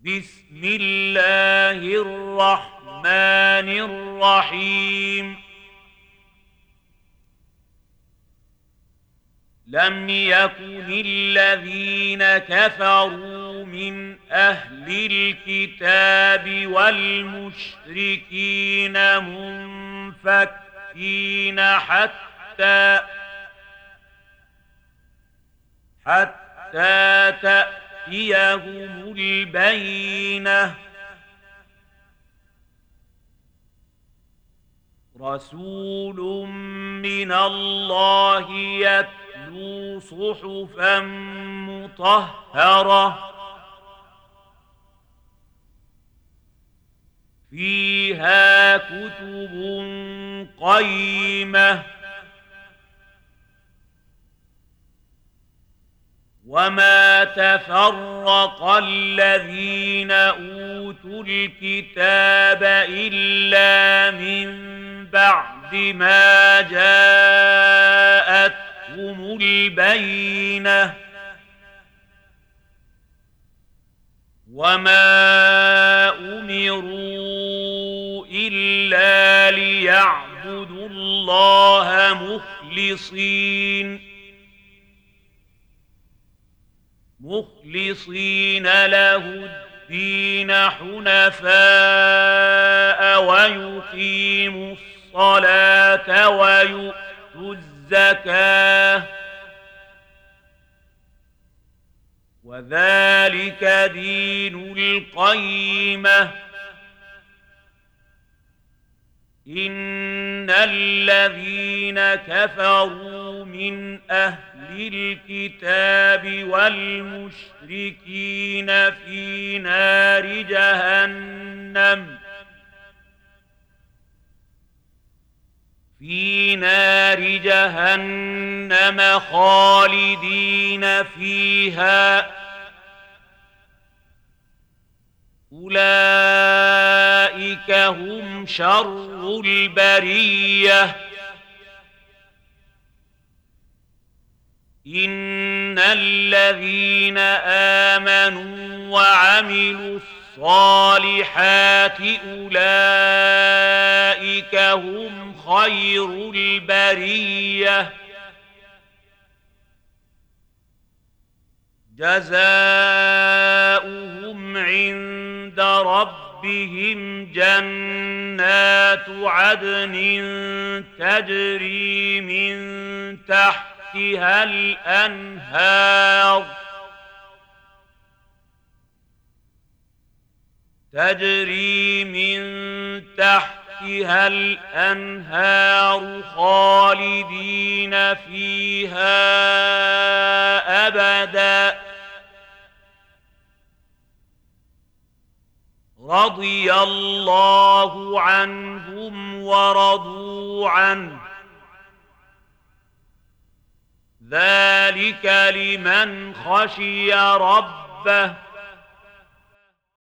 بسم الله الرحمن الرحيم. لم يكن الذين كفروا من أهل الكتاب والمشركين منفكين حتى تأتيهم البينة. رسول من الله يتلو صحفا مطهرة فيها كتب قيمة. وما تفرق الذين أوتوا الكتاب إلا من بعد ما جاءتهم البينة. وما أمروا إلا ليعبدوا الله مخلصين له الدين حنفاء ويقيموا الصلاة ويؤتوا الزكاة وذلك دين القيمة. إن الذين كفروا من أهل الكتاب والمشركين في نار جهنم خالدين فيها. أولئك هم شر البرية. إن الذين آمنوا وعملوا الصالحات أولئك هم خير البرية. جزاؤهم عند ربهم جنات عدن تجري من تحتها الأنهار خالدين فيها أبدا. رضي الله عنهم ورضوا عنه ذلك لمن خشي ربه.